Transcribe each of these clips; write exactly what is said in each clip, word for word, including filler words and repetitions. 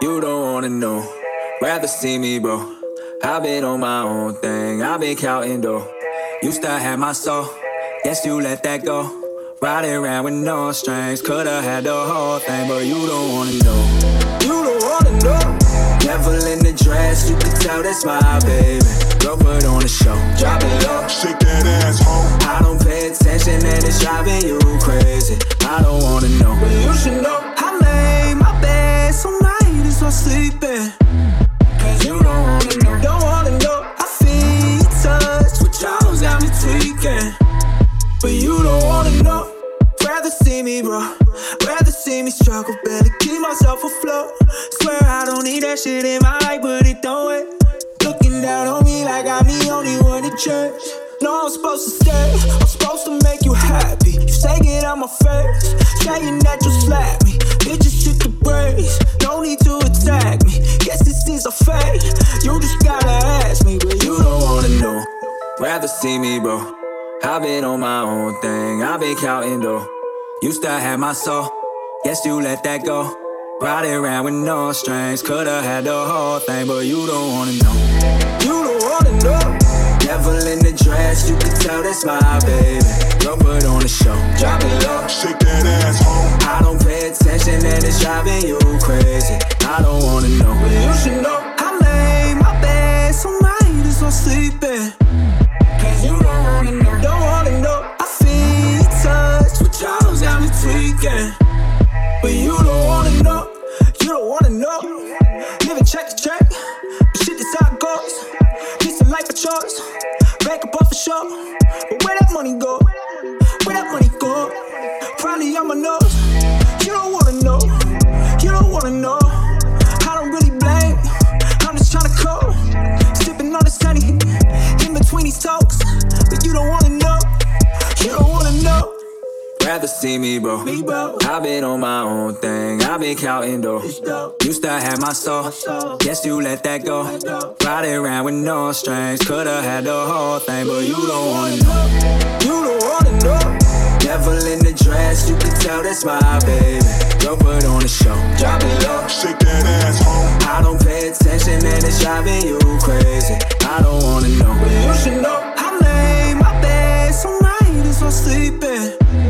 You don't wanna know, rather see me, bro. I've been on my own thing, I've been counting though. Used to have my soul, guess you let that go. Riding around with no strings, coulda had the whole thing, but you don't wanna know. You don't wanna know. Devil in the dress, you can tell that's my baby. Girl, put on the show, drop it low, shake that ass, home. I don't pay attention and it's driving you crazy. I don't wanna know, but you should know. I made my bed, so night is not sleeping. Cause you don't wanna know, don't wanna know. I feel your touch, what y'all's got me tweaking. But you don't wanna know. Rather see me, bro. Rather see me struggle, better keep myself afloat. Swear I don't need that shit in my life, but it don't wait. Looking down on me like I'm the only one in church. No, I'm supposed to stay, I'm supposed to make you happy. You say it on my face, saying that you slap me. Bitches shit the brakes, no need to attack me. Guess this is a fate, you just gotta ask me. But you don't wanna know, rather see me, bro. I've been on my own thing, I've been counting though. Used to have my soul, guess you let that go. Riding around with no strings, coulda had the whole thing, but you don't wanna know. You don't wanna know. Devil in the dress, you can tell that's my baby. Girl, put on the show, drop it low, shake that ass, home. I don't pay attention and it's driving you crazy. I don't wanna know, but you should know. I made my bed, so night is not sleeping. Cause you don't wanna know, don't wanna know. I feel your touch, what y'all's got me tweaking. But you don't wanna know, you don't wanna know. Living check to check, but shit is how it goes. This a life of choice, back up off for sure. But where that money go? Where that money go? Probably on my nose. You don't wanna know, you don't wanna know. I don't really blame, I'm just tryna cope. Sipping on this honey, in between these talks. But you don't wanna know, you don't wanna know. Rather see me, bro. me, bro. I've been on my own thing, I've been counting though. Used to have my soul, guess you let that go. Riding around with no strings, coulda had the whole thing, but you don't wanna know. You don't wanna know. Devil in the dress, you can tell that's my baby. Girl, put on the show, drop it low, shake that ass, home. I don't pay attention and it's driving you crazy. I don't wanna know, but you should know. I made my bed, so night is not sleeping.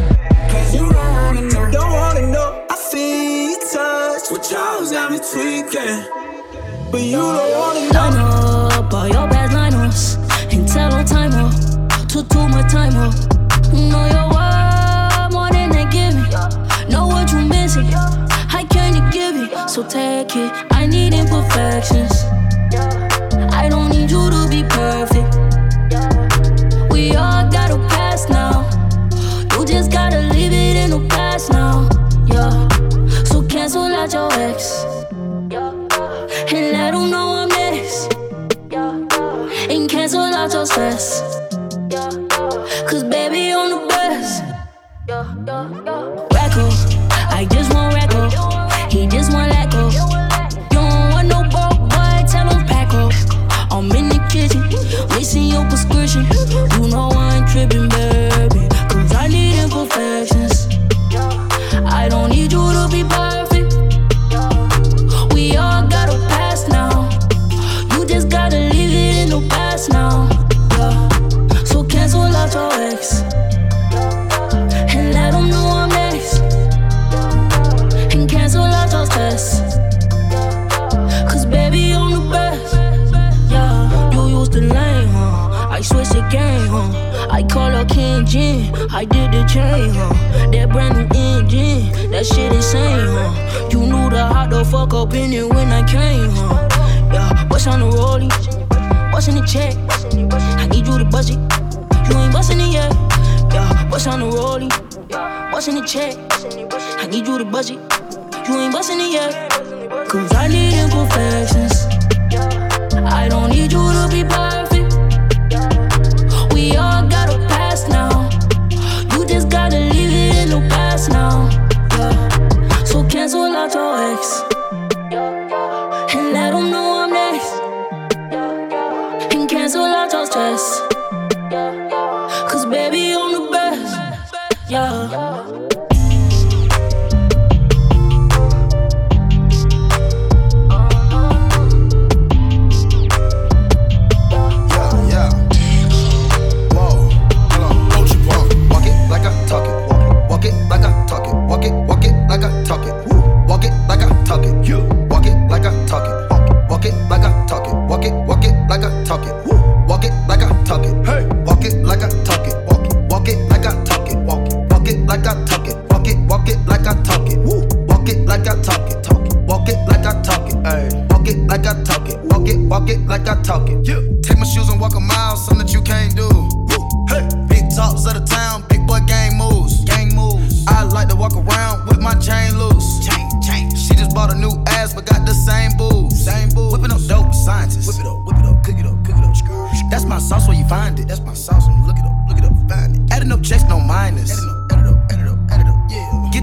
You don't wanna know, don't wanna know. I feel your touch, what y'all's got me tweaking. But you don't wanna know. Line up all your bad line-ups and tell on time up. Took too much time up. Know your word more than they give me. Know what you missing, how can you give it? So take it, I need imperfections. I don't need you to be perfect. We all got a past now. You just gotta leave it in the past now, yeah. So cancel out your ex, yeah. And let them know I'm next, yeah. And cancel out your stress, yeah. Cause baby, I'm the best, yeah. Racco, I just want Racco. He just want let go. You don't want no broke boy, tell him pack up. I'm in the kitchen, missing your prescription. You know I ain't tripping, baby. I need imperfections. I don't need you to be perfect. We all got a past now. You just gotta leave it in the past now, yeah. So cancel out your ex and let them know I'm next. And cancel out your stress, cause baby, I'm the best, yeah. You used to lame, huh? I switched the game, huh? I call her King Jin, I did the chain, huh? That brand new engine, that shit insane, huh? You knew the hot the fuck up in it when I came, huh? Yeah, what's on the rollie? What's in the check? I need you to budget, you ain't bustin' it yet. Yeah, what's on the rollie? What's in the check? I need you to budget, you ain't bustin' it yet. Cause I need imperfections. I don't need you to be perfect. We all got a past now. You just gotta leave it in the past now, yeah. So cancel out your ex and let them know I'm next. And cancel out your stress, cause baby, I'm the best, yeah.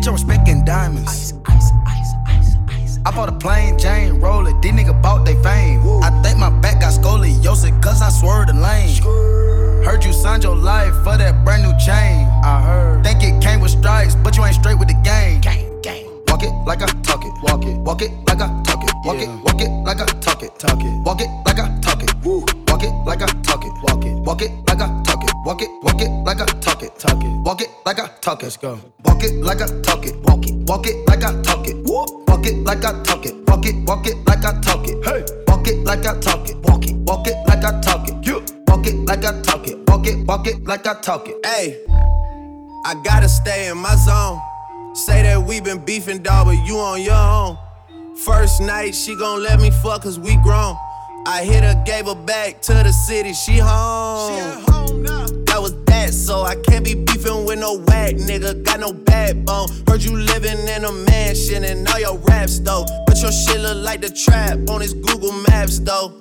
Get your respect in diamonds. Ice, ice, ice, ice, ice. I bought a plain Jane roller. These niggas bought they fame. Woo. I think my back got scoliosis cause I swerved the lane. Skrr. Heard you signed your life for that brand new chain. I heard. Think it came with stripes, but you ain't straight with the game. Gang, gang. Walk it like I talk it. Walk it. Walk it like I talk it. Walk yeah. it. Walk it like I talk it. Talk it. Walk it like I talk it. Woo. Walk it like I talk it. Walk it. Walk it like I talk it. Walk it. Walk it like I talk it. Talk it. Walk it like I talk it. Let's go. Walk it like I talk it. Walk it. Walk it like I talk it. Woo. Walk it like I talk it. Walk it. Walk it like I talk it. Hey. Walk it like I talk it. Walk it. Walk it like I talk it. You. Walk it like I talk it. Walk it. Walk it like I talk it. Hey. I gotta stay in my zone. Say that we been beefing, dawg, but you on your own. First night, she gon' let me fuck cause we grown. I hit her, gave her back to the city, she home. She at home now. That was that, so I can't be beefing with no whack nigga, got no backbone. Heard you living in a mansion and all your raps though. But your shit look like the trap on his Google Maps though.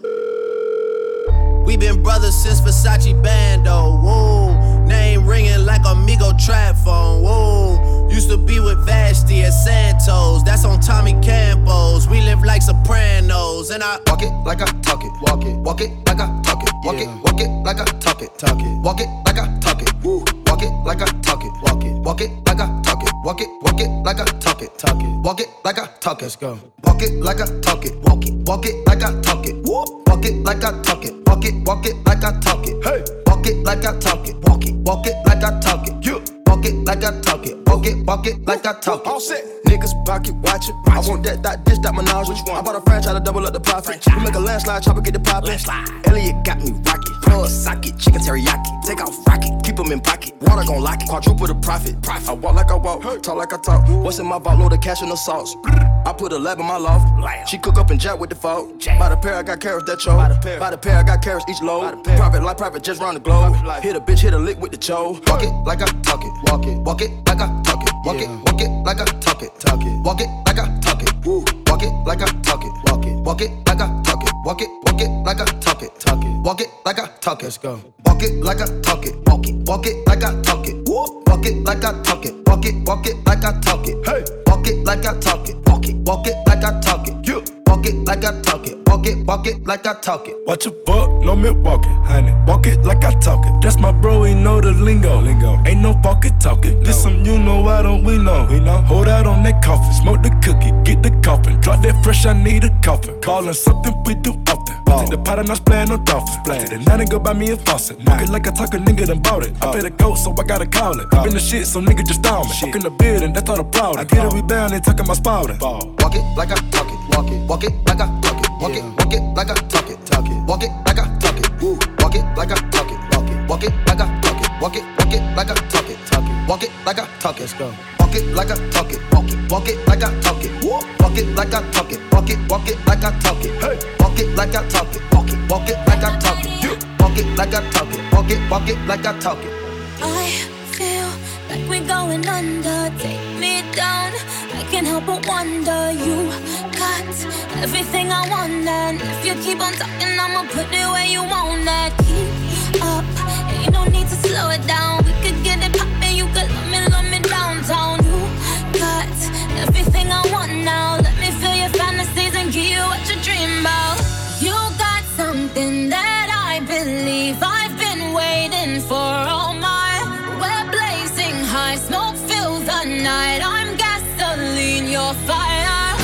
We been brothers since Versace Bando, whoa. Name ringing like Amigo trap phone, whoa. Used to be with Vashti at Santos, that's on Tommy Campos. We live like Sopranos, and I walk it like I talk it, walk it, walk it like I talk it, walk yeah. it, walk it like I talk it, talk it, walk it like I talk it, woo. Walk it like I talk it, walk it, walk it like I talk it, walk it, walk it like I talk it, talk it, walk it like I talk it. Let's go. Walk it like I talk it, walk it, walk it like I talk it, woo. Walk it like I talk it, walk it, walk it like I talk it, hey. Walk it like I talk it, walk it, walk it like I talk it, you. Walk it like I talk it, walk it, walk it like I talk it. All set. Niggas pocket watch it. I want that, that, this, that menage. I bought a franchise to double up the profit. We make a landslide, chopper get the poppin'. Elliot got me rocket. Plug socket, chicken teriyaki. Take off rocket, keep them in pocket. Water gon' lock it, quadruple the profit. I walk like I walk, talk like I talk. What's in my vault, load of cash and the sauce. I put a lab in my loft. She cook up and jack with the fault. By the pair, I got carrots that choke. By the pair, I got carrots each load. Private life, private just round the globe. Hit a bitch, hit a lick with the cho. Walk it like I talk it, walk it, walk it like I talk it, walk yeah. it, walk it like I talk it, talk it, walk it like I talk it, woo. Walk it like I talk it, walk it, walk it like I talk it, walk it, walk it like I talk it, talk it, walk it like I talk it. Let's go. Walk it like I talk it, walk it, walk it like I talk it, woo. Walk it like I talk it, walk it, walk it like I talk it, hey. Walk it like I talk it, walk it, walk it like I talk it, you. Walk it like I talk it, walk it, walk it like I talk it. Watch a buck, no Milwaukee, honey. Walk it like I talk it. That's my bro, he know the lingo. lingo. Ain't no pocket talking. No. This some you know, why don't we know? We know. Hold out on that coffin, smoke the cookie, get the coffin. Drop that fresh, I need a coffin. Callin' something we do often. Oh. Take the pot and I splayin' no dolphins. Splash it, and now they go buy me a faucet. Walk it like I talk a nigga done bought it. Oh. I pay the goat, so I gotta call it. Oh. Been the shit, so nigga just down me. Walk in the building, that's all the problem. I get it rebound, they talking about spouting. Walk it like I talk it, walk it, walk it like I talk it. Walk yeah. it, walk it like I talk it, talk it. Walk it like I talk it, woo. Walk it like I talk it, walk it. Walk it like I talk it, walk it, walk it like I talk it, talk it. Walk it like I talk it. Let's go. Walk it like I talk it, walk it. Walk it like I talk it, woo. Walk it like I talk it, walk it, walk it like I talk it, hey. Walk it like I talk it, walk it, walk it like I talk it, you. Walk it like I talk it, walk it, walk it like I talk it. I feel like we're going under. Take me down. I can't help but wonder. You got everything I want, and if you keep on talking, I'ma put it where you want that. Keep up, ain't no need to slow it down. We could get it poppin', you could love me, love me downtown. You got everything I want now. Let me feel your fantasies and give you what you dream about. You got something that I believe I've been waiting for all my. We're blazing high, smoke fills the night. I'm gasoline, you're fire.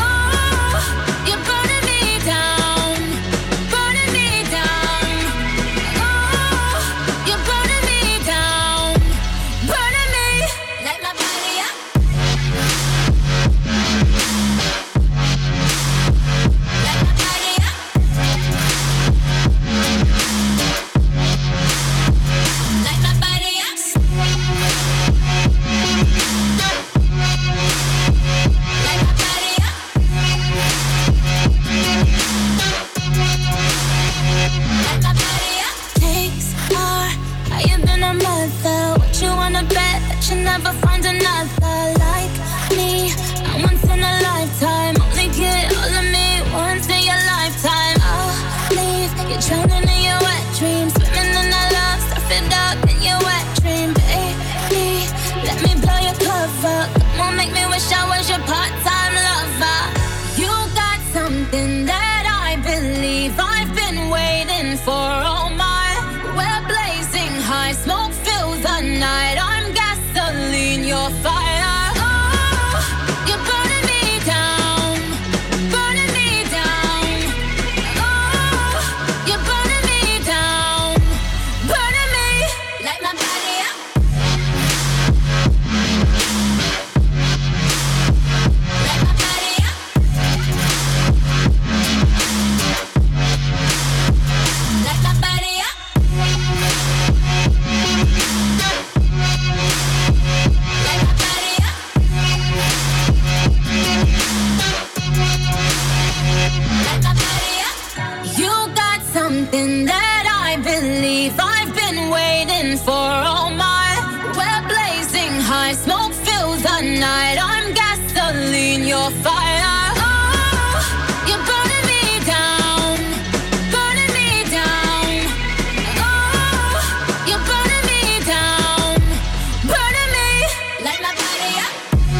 You never find another like me. I'm once in a lifetime. Only get all of me once in your lifetime. I'll leave you drowning in your wet dreams, swimming in the love, surf it up in your wet dream, baby. Let me blow your cover. Come on, make me wait. your fire. Oh, you're burning me down, burning me down. Oh, you're burning me down, burning me. Light my body up. Light my body up. Light my body up. You got something that I believe I've been waiting for all my. We're blazing high, smoke fills the night. I'm gasoline, you're fire. Oh, you're burning me down, burning me down. Oh, you're burning me down, burning me. Light my body up.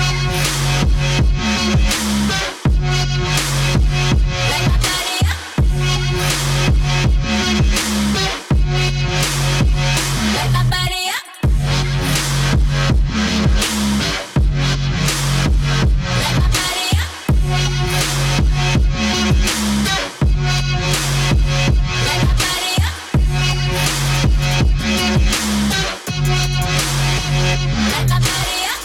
Light my body up. Light my body up. Light my body up. Light my body up. Light my body up.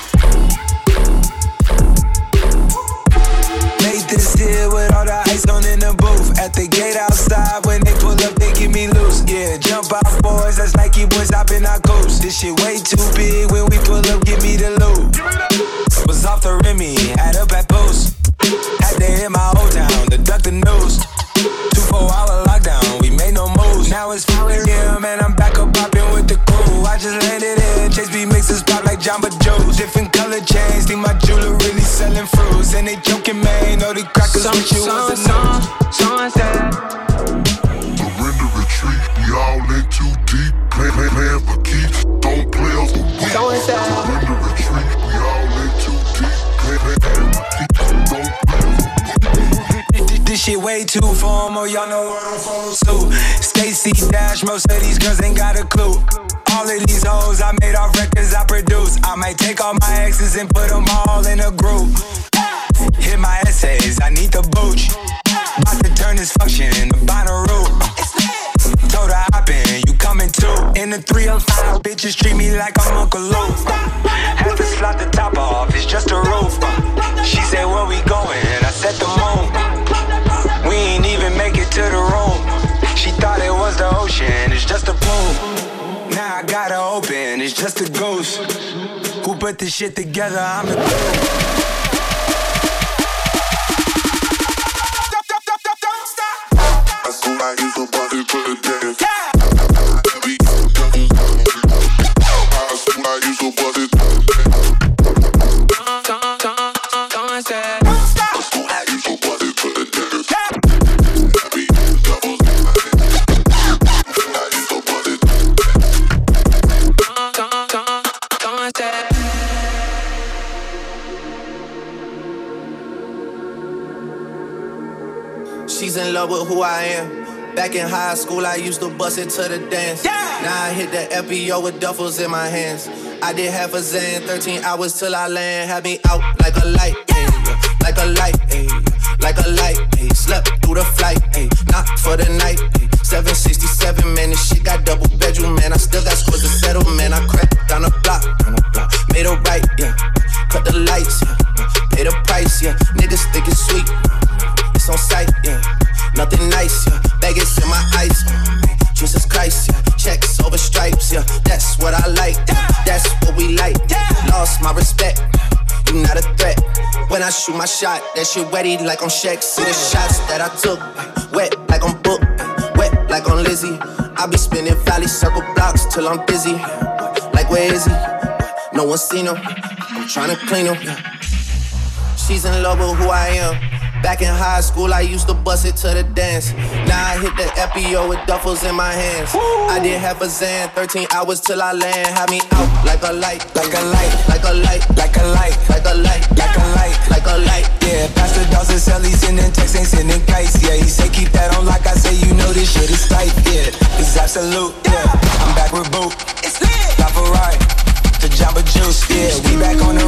Made this here with all the ice on in the booth. At the gate outside, when they pull up, they give me loose. Yeah, jump out, boys, that's Nike boys hopping our coast. This shit way too big, when we pull up, give me the loot. Was off the Remy, had up at post. Had to hit my old town, to duck the news. Two, four hour lockdown, we made no moves. Now it's four a.m. and I'm back up popping with the crew. I just landed in, Chase B mixes pop like Jamba Joe's. Different color chains, think my jeweler really selling fruits. And they joking, man, know the crackers with you was a news. Sunset. Surrender retreat, we all in too deep. Play, play, playing for keeps, don't play us for weeks. Surrender retreat, we all in too deep. Play, play, playing for keeps, don't play us for weeks. This shit way too formal, y'all know what I'm follow suit. Stacy Dash, most of these girls ain't got a clue. All of these hoes I made off records I produce. I might take all my exes and put them all in a group. Hit my essays, I need the booch. About to turn this function into Bonnaroo. Told her hop in, you coming too. In the three oh five, bitches treat me like I'm Uncle Luke. Had to slot the top off, it's just a roof. She said, where we going? I said the moon. We ain't even make it to the room. She thought it was the ocean, it's just a pool. Now I gotta open, it's just a ghost. Who put this shit together? I'm the I use the body for the dance. I use the body for the dance. She's in love with who I am. Back in high school, I used to bust it to the dance. Yeah. Now I hit the F B O with duffels in my hands. I did half a Zan, thirteen hours till I land. Had me out like a light, ayy, like a light, ayy, like a light, ayy. Slept through the flight, ayy, not for the night, ayy. seven sixty-seven, man, this shit got double bedroom, man. I still got scores to settle, man. I cracked down the block, down the block. Made a right, yeah. Cut the lights, yeah. Pay the price, yeah. Niggas think it's sweet, it's on sight, yeah. Nothing nice, yeah. Vegas in my ice, mm, Jesus Christ, yeah. Checks over stripes, yeah. That's what I like, yeah. That's what we like, yeah. Lost my respect, you not a threat. When I shoot my shot, that shit wetty like on Shaq. See the shots that I took, wet like on Book, wet like on Lizzie. I be spinning valley circle blocks till I'm dizzy. Like where is he? No one seen him. I'm tryna clean him. She's in love with who I am. Back in high school, I used to bust it to the dance. Now I hit the F B O with duffels in my hands. I did half a Zan, thirteen hours till I land. Had me out like a light, like a light, like a light, like a light, like a light, like a light, like a light. Yeah, Pastor Dawson sell he sending texts, ain't sending kites. Yeah, he say keep that on like I say, you know this shit is tight. Yeah, it's absolute. Yeah, I'm back with Boot. It's lit. La Ferrari, the Jamba Juice. Yeah, we back on the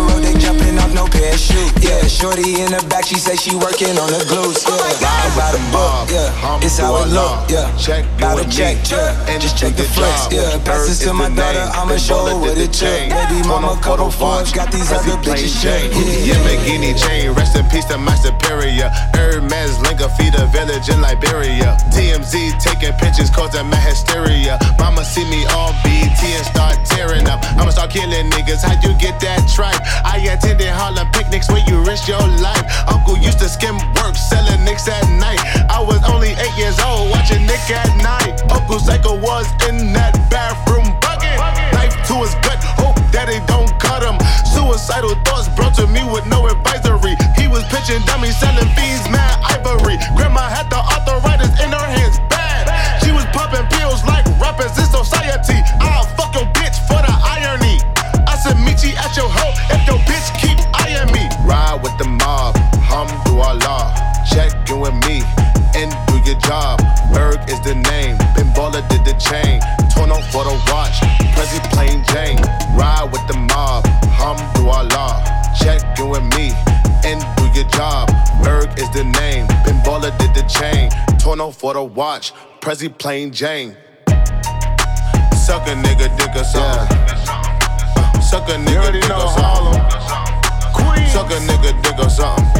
Shorty in the back, she say she working on the glutes, yeah. Ride by the book, yeah. It's how it look, yeah. Check, by the check, yeah. And just check the flex, yeah. Pass this to my daughter, I'ma show her what it took. Baby mama, couple fours, got these other bitches shit. Yeah, Lamborghini chain, rest in peace to my superior. Hermes Linga feed a village in Liberia. T M Z taking pictures causing my hysteria. Mama see me on B E T and start tearing up. I'ma start killing niggas, how you get that tripe? I attended Harlem picnics where you risk your life. Uncle used to skim work, selling nicks at night. I was only eight years old, watching Nick at night. Uncle Psycho was in that bathroom bucket. Knife to his gut, hope daddy don't cut him. Suicidal thoughts brought to me with no advisory. He was pitching dummies, selling fiends, mad ivory. Grandma had the arthritis in her hands, bad. She was popping pills like rappers in society. I'll fuck your bitch for the irony. I said meet you at your hoe if your bitch keep eyeing me. Ride with the mob, Hamdulillah. Check in with me and do your job. Berg is the name, Ben Baller did the chain. Torn on for the watch, Prezi plain Jane. Ride with the mob, Hamdulillah. Check in with me and do your job. Berg is the name, Ben Baller did the chain. Torn on for the watch, Prezi plain Jane. Suck a nigga, dick or something. Uh, suck a nigga, dick or something. Suck a nigga, dick or something.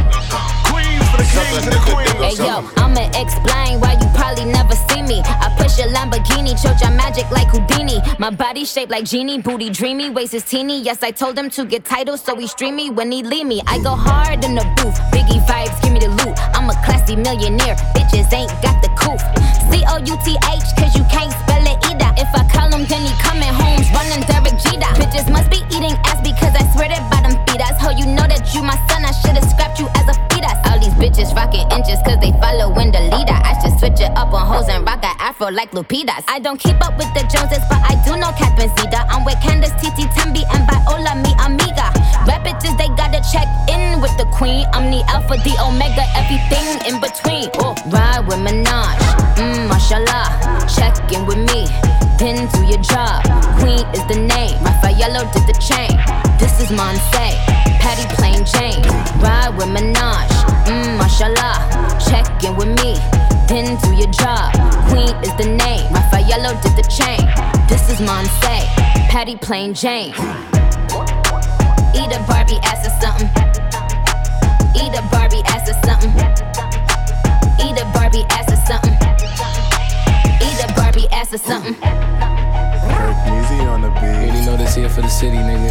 Hey yo, I'ma explain why you probably never see me. I push a Lamborghini, chocha magic like Houdini. My body shaped like genie, booty dreamy, waist is teeny. Yes, I told him to get titles, so he stream me when he leave me. I go hard in the booth, Biggie vibes, give me the loot. I'm a classy millionaire, bitches ain't got the couth. C O U T H, cause you can't spell it either. If I call him, then he coming home, running Derek Jeter. Bitches must be eating ass because I swear that bottom feed us. Ho, you know that you my son, I should've scrapped you as a fetus. All these bitches rockin' inches cause they followin' the leader. I should switch it up on hoes and rock an afro like Lupitas. I don't keep up with the Joneses, but I do know Catherine Zeta. I'm with Candace, Titi, Tembi, and Viola, mi amiga. Rap bitches, they gotta check in with the queen. I'm the alpha, the omega, everything in between. Oh, ride with Minaj, mmm, mashallah. Check in with me, then do your job. Queen is the name, Raffaello did the chain. This is Monse, Patty plain Jane. Ride with Minaj, mmm, mashallah. Check in with me, then do your job. Queen is the name, Raffaello did the chain. This is Monse, Patty plain Jane. Eat a Barbie ass or something. Eat a Barbie ass or something. Eat a Barbie ass or something. Eat a Barbie ass or something. Easy on the beat. Really know this here for the city, nigga.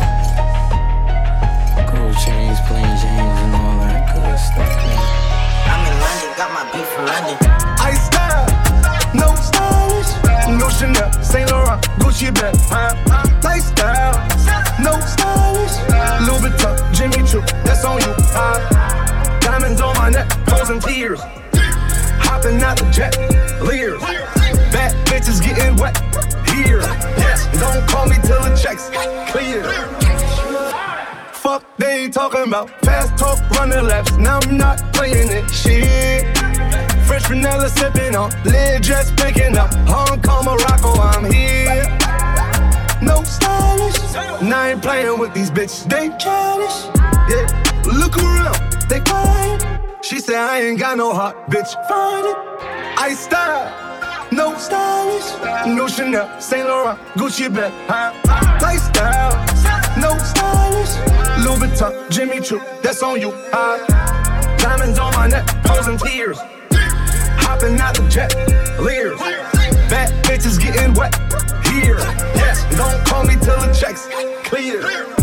Gold chains, plain James, and all that good stuff, man. I'm in London, got my beef from London. I style, no stylish, no Chanel, Saint Laurent, Gucci bag, huh? Lifestyle, no stylish, Louis Vuitton, Jimmy Choo, that's on you, huh? Diamonds on my neck, frozen tears, hopping out the jet, Lears, bad bitches getting wet, here, yes, don't call me till the checks clear. Fuck they ain't talking about, fast talk, running laps, now I'm not playing it, shit. Fresh vanilla sipping on, lid just picking up, Hong Kong, Morocco, I'm here. No stylish, and I ain't playing with these bitches, they childish. Yeah, look around, they quiet. She said I ain't got no heart, bitch, find it. I style, no stylish, no Chanel, Saint Laurent, Gucci bag, huh? Lifestyle, no stylish, Louis Vuitton, Jimmy Choo, that's on you, huh? Diamonds on my neck, frozen tears, hopping out the jet, Lears, bad bitches getting wet, here, yes, don't call me till the checks clear.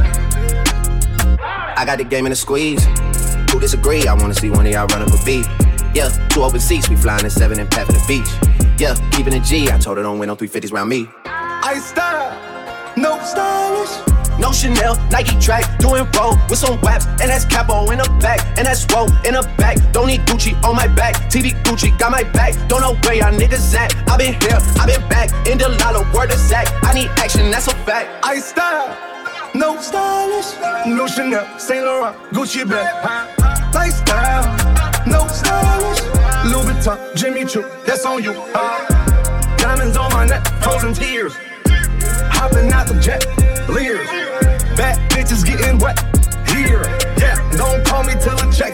I got the game in a squeeze. Who disagree? I wanna see one of y'all run up a beat. Yeah, two open seats, we flying in seven and pat for the beach. Yeah, keeping it G, I told her don't win no three fifties round me. I style, no stylish, no Chanel, Nike track, doing roll with some waps, and that's capo in the back, and that's roll in the back. Don't need Gucci on my back, T V Gucci got my back. Don't know where y'all niggas at. I been here, I been back, in the lala, word of Zach. I need action, that's a fact. I style, no stylish, no Chanel, Saint Laurent, Gucci bag, huh? Lifestyle, no stylish, Louis Vuitton, Jimmy Choo, that's on you, huh? Diamonds on my neck, frozen tears, hopping out the jet, Lears, bad bitches getting wet, here, yeah, don't call me till the check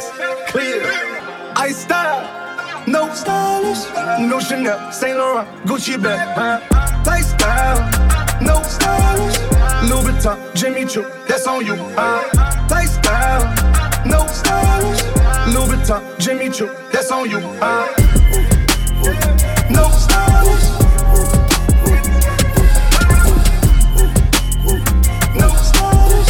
Chanel, Saint Laurent, Gucci bag, huh? Lifestyle, no stylish. Louis Vuitton, Jimmy Choo, that's on you, huh? Lifestyle, no stylish. Louis Vuitton, Jimmy Choo, that's on you, huh? No stylish. No stylish.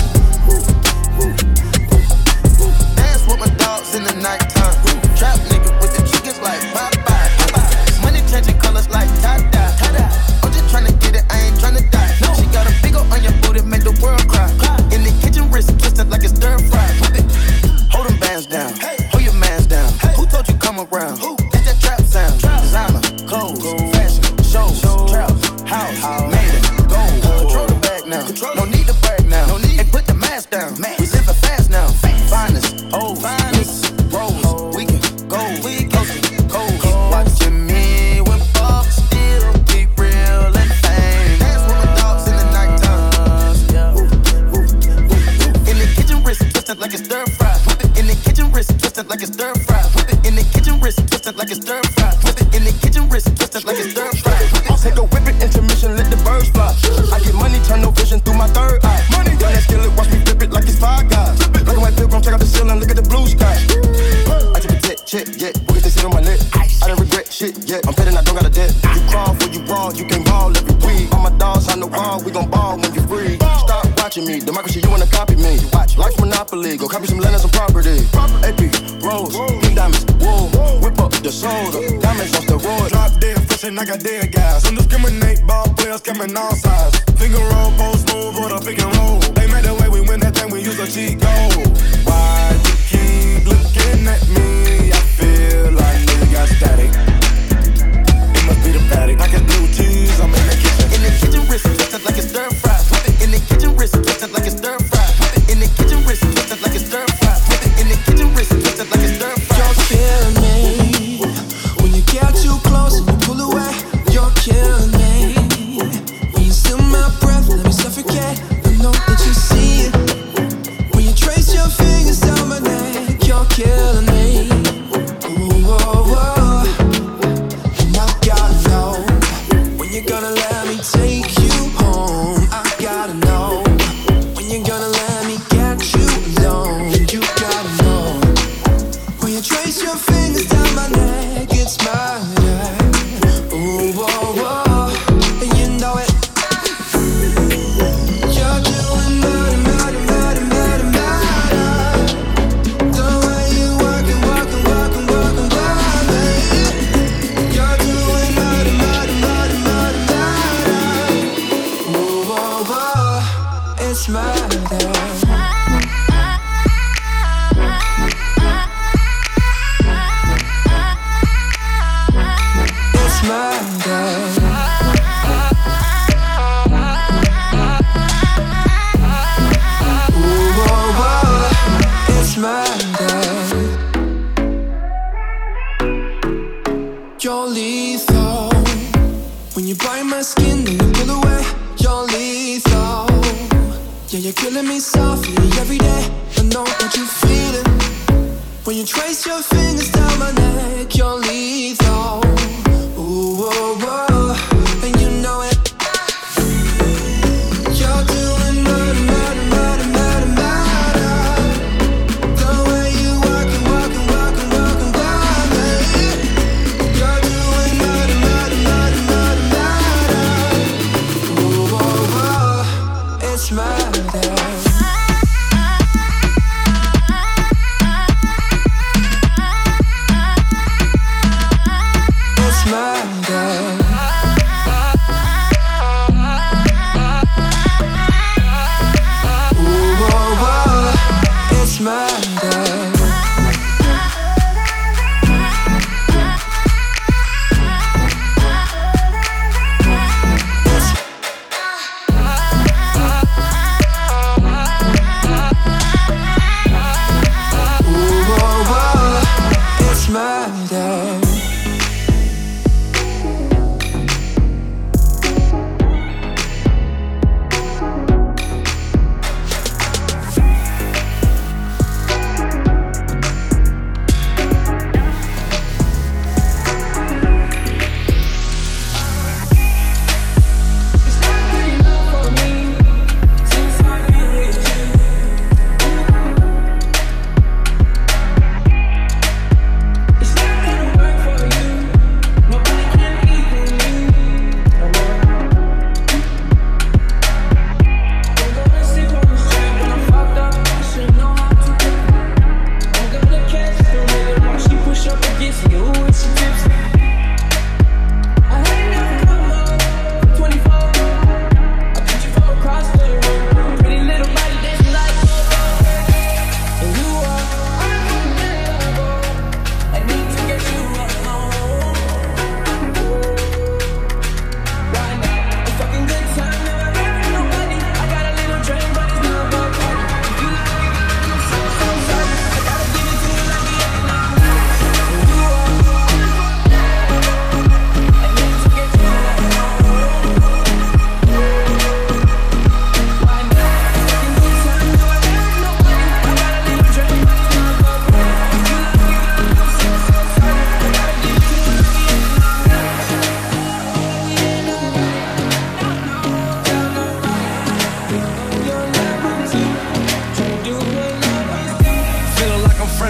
Dance with my dogs in the nighttime. Trap nigga with the chickens like Popeye. Money changing colors like tie-dye. I'm just tryna get it, I ain't tryna die. She got a big ol' on your booty, make the world cry. In the kitchen, wrist twisted like it's stir fry. Hold them bands down, hold your mans down. Who told you come around? It's that trap sound. Designer, clothes, fashion, shows, trap, house, made it, gold. Control the bag now, no need to brag now. Hey, put the mask down, we living fast now. Finest, old, finest, rose, we can go, we go to cold. Keep watching me when Bob still keep real and fame. Dance with my dogs in the nighttime. In the kitchen, wrist twisted like it's stir fry. In the kitchen, wrist twisted like it's stir fry. In the kitchen, wrist twisted like it's stir fry. In the kitchen, wrist twisted like it's stir fry. Take a whip it, intermission, let the birds fly. I get money, turn no vision through my third eye. Money, run that skillet, watch me flip it like it's Five Guys. Black and white pilgrim, check out the ceiling, look at the blue sky. I took a tit, check, yeah, we get this shit on my lip. I don't regret shit, yeah, I'm petting, I don't got a debt. You crawl for you brawl, you can ball every week. All my dogs on the wall, we gon' ball when you free. Stop watching me, democracy, you wanna copy me. Watch, life's monopoly, go copy some land and some property. A P, Rose, pink diamonds, wool, whip up the soda, diamonds off the road. Drop dead, fishing, I got dead guys. Indiscriminate, ball players coming all sides. Finger roll, post move, or the pick and roll. They made the way we win that thing, we use a cheat code. Why you keep looking at me? I feel like nigga got static. It must be the paddock. I can do cheese, I'm in the kitchen. In the kitchen, wrist twisted like it's stir fry. In the kitchen, wrist twisted like it's stir fry. In the kitchen, wrist twisted like it's stir fry. In the kitchen, wrist twisted like it's stir fry. You're killing me when you get too close and you pull away. You're killing me when you steal my breath, let me suffocate. I know that you see it when you trace your fingers down my neck. You're killing me. Ooh, oh, oh. And I gotta know when you're gonna let me take you home. I gotta know when you're gonna let me get you alone. You gotta know when you trace your fingers down my neck. It's murder. Ooh, whoa, whoa, and you know it. You're doing murder, murder, murder, murder, murder. The way you workin', workin', workin', workin', workin'. You're doing murder, murder, murder, murder, murder. Ooh, whoa, whoa, it's murder. It's murder. Ooh, whoa, whoa, it's murder. You're lethal when you bite my skin and you pull away. You're lethal. Yeah, you're killing me softly every day. I know that you feel it when you trace your fingers down my neck. You're lethal. Ooh, whoa, whoa, and you know it. You're doing murder, murder, murder, murder, murder. The way you workin', workin', workin', workin', workin'. You're doing murder, murder, murder, murder, murder. Ooh, whoa, whoa, it's murder.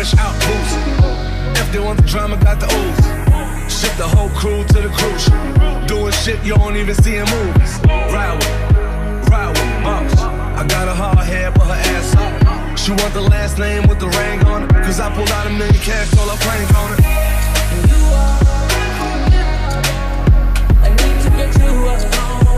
fresh out boost. If they want the drama, got the ooze. Ship the whole crew to the cruise ship. Doing shit you don't even see in movies. Ride with, ride with me, boss. I got a hard head, put her ass up. She want the last name with the ring on it. Cause I pulled out a million cash, all her plank on it. You are, I need to get you alone.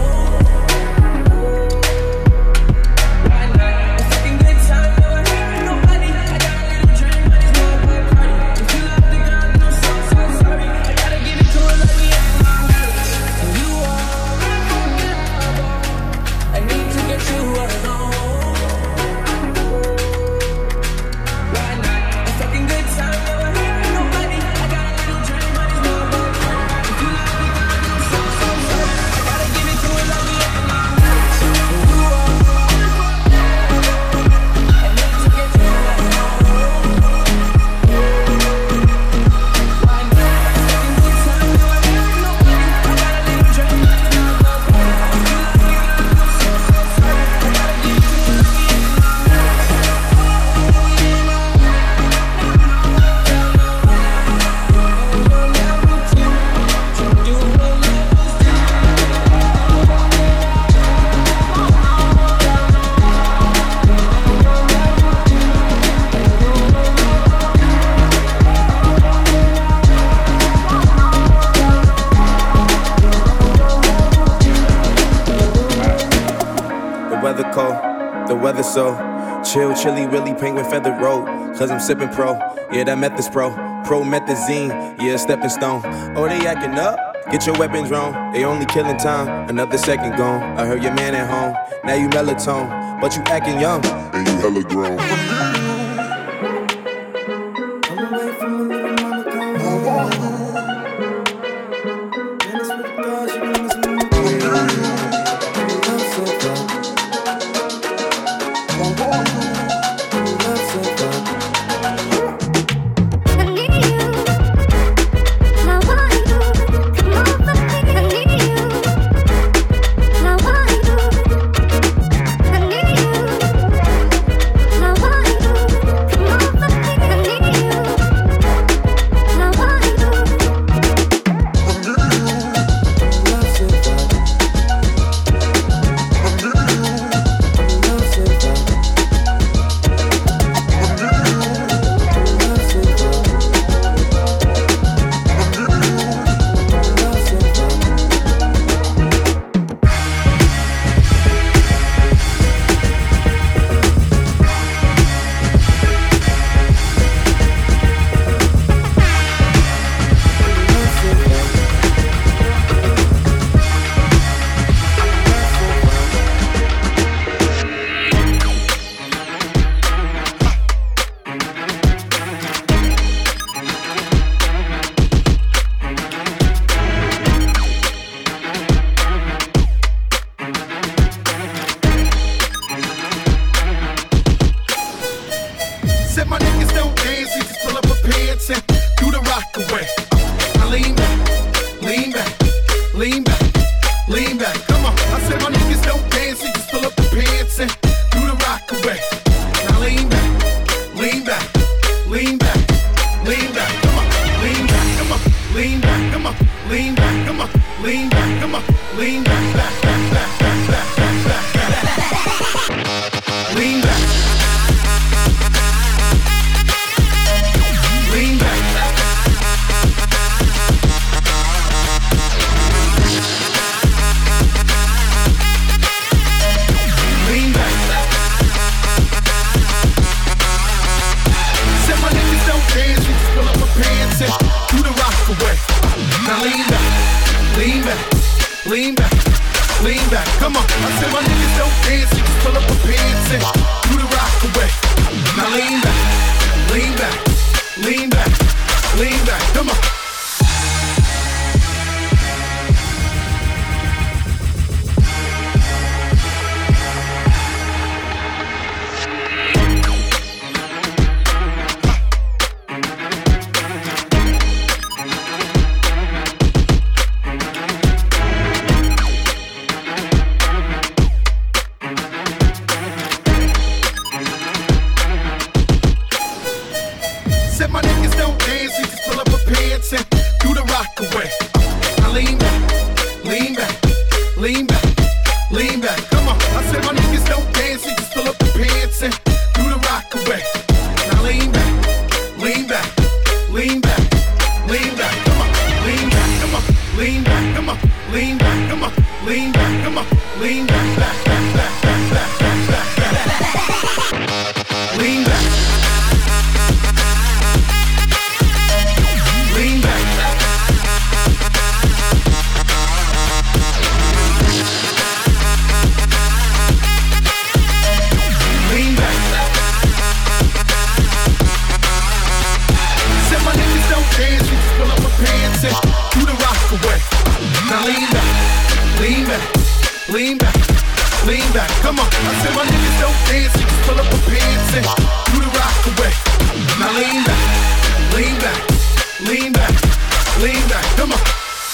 So chill, chilly, really penguin feather road. Cause I'm sippin' pro, yeah, that meth is pro. Promethazine, yeah, stepping stone. Oh, they acting up? Get your weapons wrong. They only killing time, another second gone. I heard your man at home, now you melatonin, but you acting young. And you hella grown. lean back, back, back, back, back, back, back, back, back. Lean back. Lean back. Lean back. Said my niggas don't dance, we just pull up my pants and do the rock away. Now lean back, lean back, lean back, lean back. Come on. I said my niggas don't dance, we just pull up my pants and do the rock away. Now lean back, lean back, lean back, lean back. Come on.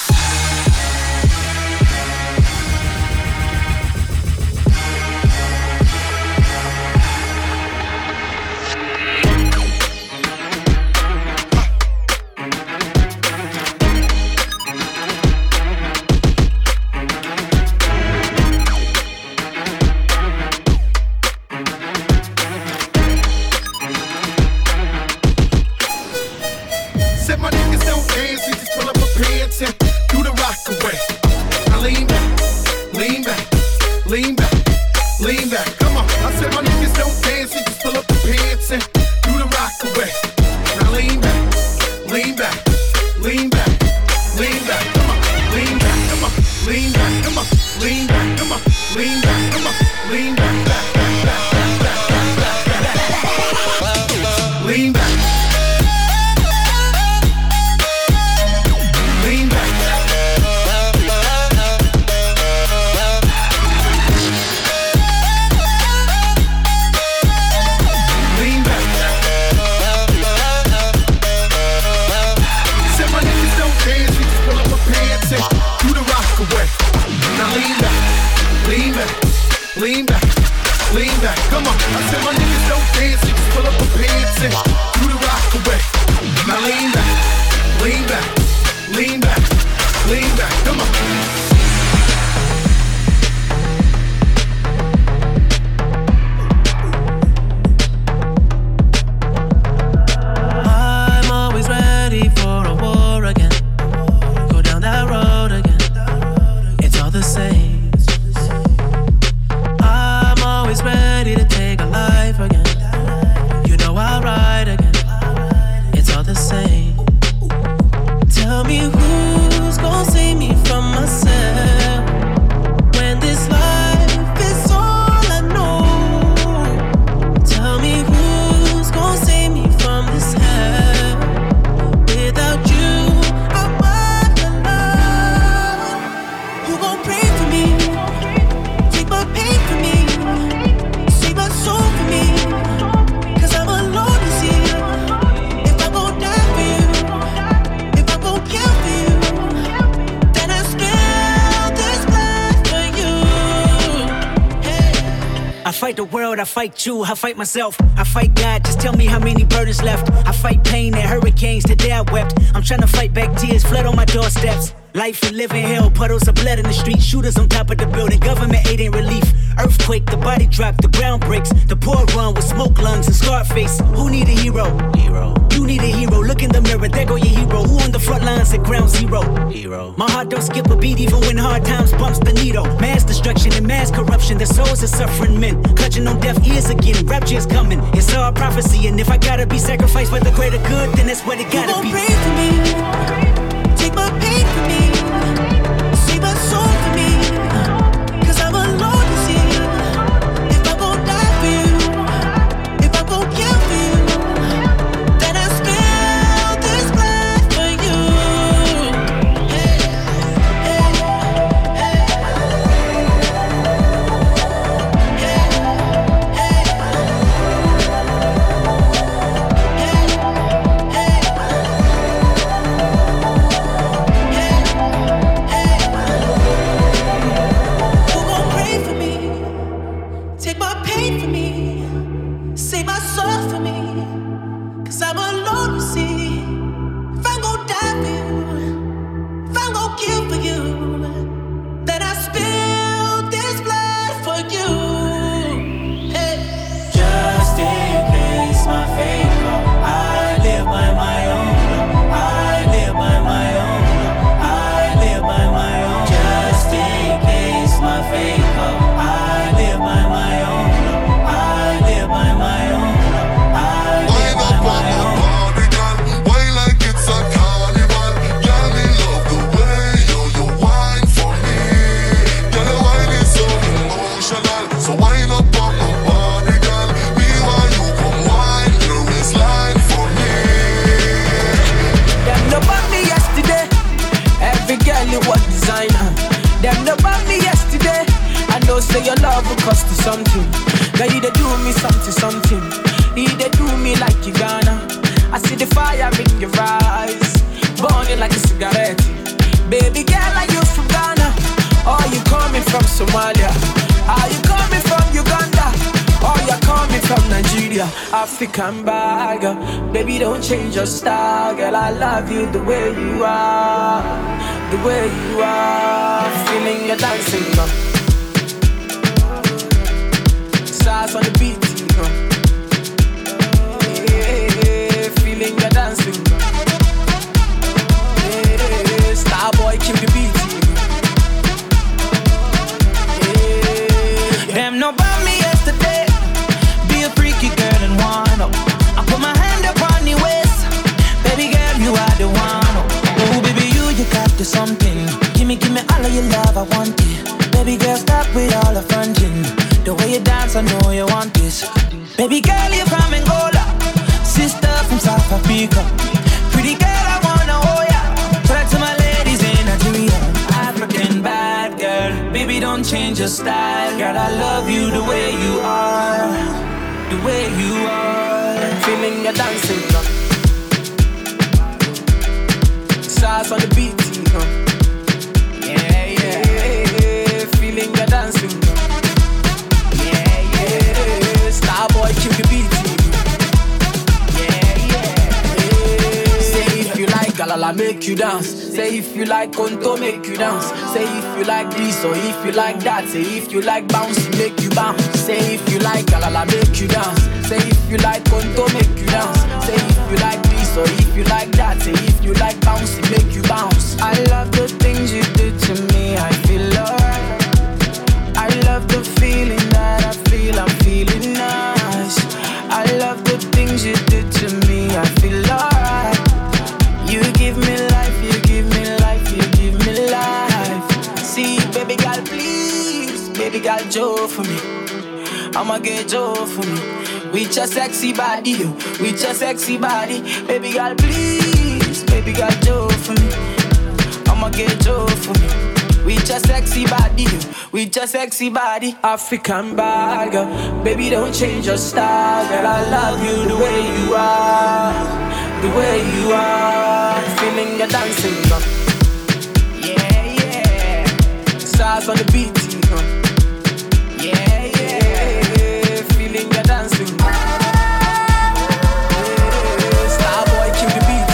Said my niggas don't dance, we just pull up our pants and do the rock away. Now lean back, lean back, lean back, lean back. Come on. I said my niggas don't dance, we just pull up our pants and do the rock away. Now lean back, lean back, lean back, lean back. Come on, lean back, come on, lean back, come on, lean back, come on, lean back, come on, lean back, back, back, back, back, back, back, back, back. Lean back. Lean back. Lean back. Said my niggas don't dance, we just pull up our pants and do the rock away. Now lean back, lean back, lean back, lean back. Come on. I said my niggas don't dance, we just pull up our pants and do the rock away. Now lean back, lean back, lean back, lean back. Come on. I'm always ready for a war again. Go down that road again. It's all the same. I'm always ready to take a life again. You know I'll ride again. It's all the same. Tell me who's gonna save me from myself when this life is all I know. Tell me who's gonna save me from this hell. Without you, I'm all alone. Who gon' pray for me? Take my pain for me. Save my soul for me. Cause I'm alone to see if I'm gon' die for you. If I'm gon' kill for you, then I spill this blood for you. I fight the world, I fight you, I fight myself, I fight God, just tell me how many burdens left. I fight pain and hurricanes, today I wept. I'm trying to fight back tears, flood on my doorsteps. Life and living hell, puddles of blood in the street, shooters on top of the building, government aid ain't relief. Earthquake, the body drop, the ground breaks, the poor run with smoke lungs and scarred face. Who need a hero? Hero. You need a hero, look in the mirror, there go your hero. Who on the front lines at ground zero? Hero. My heart don't skip a beat even when hard times bumps the needle. Mass destruction and mass corruption, the souls of suffering men. Clutching on deaf ears again, rapture's coming. It's all prophecy, and if I gotta be sacrificed for the greater good, then that's what it gotta Who gon' be. pray for me? Take my pain for me. Save my soul for me. Cause I'm alone to see if I'm gon' die for you. If I'm gon' kill for you, then I spill this blood for you. Hey, hey, hey. Hey, hey. Hey, hey. say your love will cost you something. Girl, you they do me something, something. You they do me like you gonna. I see the fire in your eyes, burning like a cigarette. Baby girl, are you from Ghana? Or you coming from Somalia? Are you coming from Uganda? Or you coming from Nigeria? African bag, baby, don't change your style. Girl, I love you the way you are, the way you are. Feeling your dancing, girl. Stars on the beat, girl. Yeah, feeling your dancing, girl. Yeah, star boy, kill the beat. Yeah, them know about me yesterday. Be a freaky girl and wind up. I put my hand upon your waist. Baby girl, you are the one. Oh, baby, you, you got the something. Give me, give me all of your love, I want it. Baby girl, stop with all the fronting. The way you dance, I know you want this. Baby girl, you're from Angola. Sister from South Africa. Pretty girl, I wanna hold ya. Talk to my ladies in Nigeria. African bad girl, baby, don't change your style. Girl, I love you the way you are, the way you are. Feeling your dancing, girl. Stars on the beat, girl. Yeah, yeah, yeah. Feeling your dancing, girl. Yeah, yeah. Star boy, kill the beat, yeah, yeah, yeah. Say if you like Galala, make you dance. Say if you like Konto, make you dance. Say if you like this or if you like that. Say if you like bouncy, make you bounce. Say if you like Galala, make you dance. Say if you like Konto, make you dance. Say if you like this or if you like that. Say if you like bouncy, make you bounce. I love the things you do to me, I feel alright. I love the feeling that I feel, I'm feeling nice. I love the things you do to me, I feel alright. You give me life, you give me life, you give me life. See, baby girl, please, baby girl, Joe for me. I'ma get Joe for me. With your sexy body, with your sexy body. Baby girl, please, baby girl, Joe for me. I'ma get Joe for me. With your sexy body, with your sexy body. African bag, baby, don't change your style. Girl, I love you the way you are, the way you are. Feeling your dancing, girl. Yeah, yeah. Stars on the beat, girl. Yeah, yeah. Feeling your dancing, girl. Yeah. Star boy, kill the beat,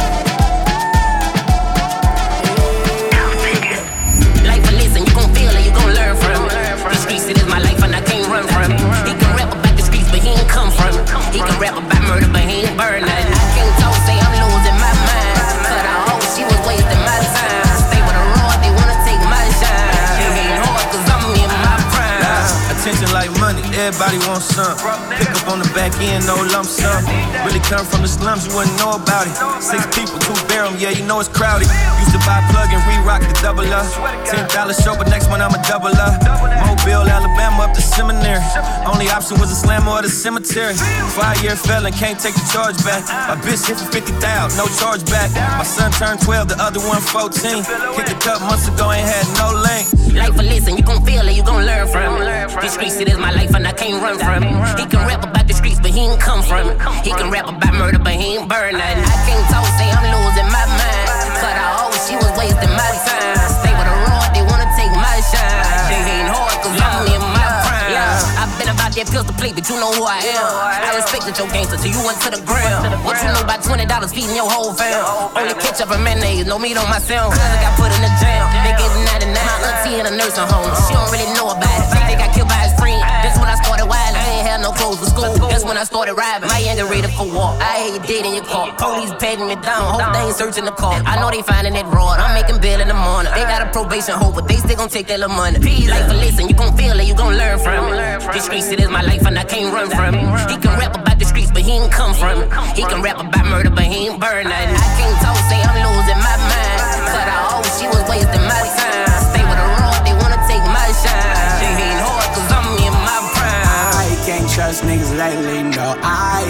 yeah. Life a lesson, you gon' feel it, you gon' learn from it. The streets, it is my life and I can't run from it. He can rap about the streets, but he ain't come from it. He can rap about murder, but he ain't burn nothing. I can't talk, say I'm losing my mind. Cut her off, she was wasting my time. Stay with a rod, they wanna take my shine. It ain't hard, cause I'm in my prime. Attention like money, everybody wants some. Pick up on the back end, no lump sum. Really come from the slums, you wouldn't know about it. Six people, two barrel, yeah, you know it's crowded. Used to buy plug and re-rock the double up. Ten dollar show, but next one I'ma double up. Mobile, Alabama, up the seminary. Only option was a slammer or the cemetery. Five year felon, can't take the charge back. My bitch hit for fifty thousand, no charge back. My son turned twelve, the other one fourteen. Kicked a couple months ago, ain't had no link. Life a lesson, you gon' feel it, you gon' learn from it. The streets, it is my life and I can't run from it. He can rap about the streets, but he ain't come from it. He can rap about murder, but he ain't burn nothing. I can't talk, say I'm losing my mind. Cut her off, she was wasting my time. Stay with a rod, they wanna take my shine. They ain't hard, cause I'm in my prime. Yeah, I've been about that pills to play, but you know who I am. I respected your gangster till you went to the ground. What you know about twenty dollars feeding your whole fam? Only ketchup and mayonnaise, no meat on my sound. Cause I got put in the jam. They getting ninety-nine, my auntie in a nursing home. She don't really know about it. She think I killed by his friend. That's when I started wildin'. I ain't had no clothes for school. That's when I started rapping. My anger ready for war. I hate dead in your car. Police patting me down. Whole thing searching the car. I know they finding that rod. I'm making bill in the morning. They got a probation hold, but they still gon' take that little money. Please, life a lesson, you gon' feel it, you gon' learn from it. The streets, it is my life and I can't run from it. He can rap about the streets, but he ain't come from it. He can rap about murder, but he ain't burn nothing. I can't talk, say I'm losing my mind. Cut her off, she was wasting my time. Stay with a rod, they wanna take my shine. They ain't hard, cause I'm in my prime. I can't trust niggas lately, no. I keep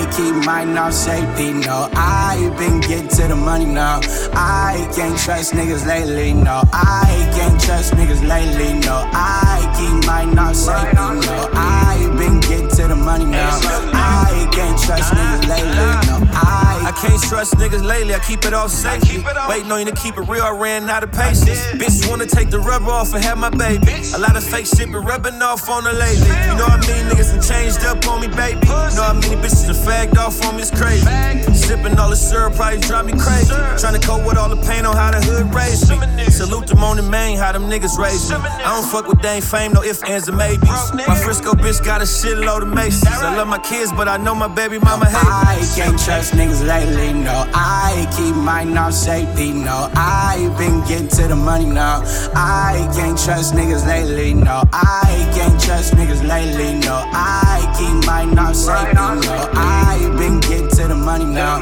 my mouth safety, no. I been getting to the money now. I can't trust niggas lately, no. I can't trust niggas lately, no. I keep my mouth safety, no. I been getting to the money now. I can't trust niggas lately, no. I I can't trust niggas lately, I keep it all safety. Waiting on you to keep it real, I ran out of patience. Bitches wanna take the rubber off and have my baby. A lot of fake shit been rubbing off on her lately. You know how many niggas done changed up on me, baby. You know how many bitches done fagged off on me, it's crazy. Sipping all the syrup probably drive me crazy. Trying to cope with all the pain on how the hood raised me. Salute them on the main, how them niggas raised me. I don't fuck with dang fame, no ifs, ands, or maybes. My Frisco bitch got a shitload of Macy's. I love my kids, but I know my baby mama hate me. I can't trust niggas lately, no. I keep my mouth safety, no. I been getting to the money now. I can't trust niggas lately, no. I can't trust niggas lately, no. I keep my mouth safety, no. I been getting to the money now.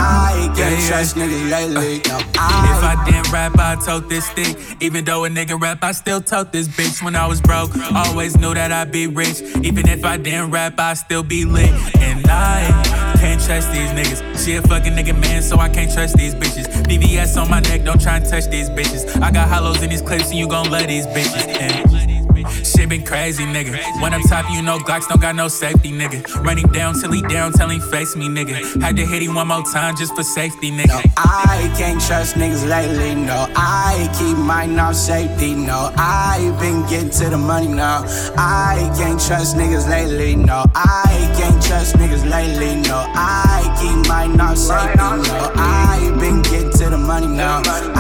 I can't yeah, yeah. trust niggas lately, no. I if I didn't rap, I tote this stick. Even though a nigga rap, I still tote this bitch. When I was broke, always knew that I'd be rich. Even if I didn't rap, I'd still be lit. And I can't trust these niggas. She a fucking nigga man, so I can't trust these bitches. V V S on my neck, don't try and touch these bitches. I got hollows in these clips and you gon' love these bitches. And shit been crazy, nigga. When I'm top, you know Glocks don't got no safety, nigga. Running down till he down, till he face me, nigga. Had to hit him one more time just for safety, nigga. No, I can't trust niggas lately, no. I keep my mouth safety, no. I been getting to the money now. I can't trust niggas lately, no. I can't trust niggas lately, no. I keep my mouth safety, no. I been getting to the money now.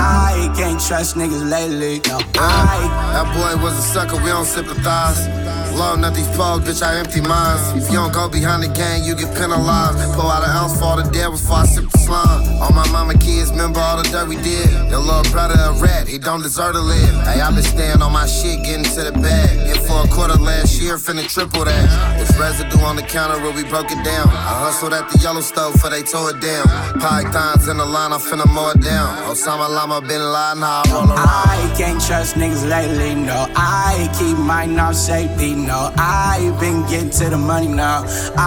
I can't trust niggas lately, no. I That boy was a sucker, we don't sympathize. Loading up these poles, bitch, I empty mines. If you don't go behind the gang, you get penalized. Pull out an ounce for all the dead before I sip the slime. All my mama kids remember all the dirt we did. Your little brother a rat, he don't deserve to live. Hey, I been staying on my shit, getting to the bag. Hit for a quarter last year, finna triple that. It's residue on the counter where we broke it down. I hustled at the yellow stove before they tore it down. Pythons in the line, I'm finna mow it down. Osama Lama bin Laden, how I roll around. I can't trust niggas lately, no. I keep my mouth safety, no. I been getting to the money now.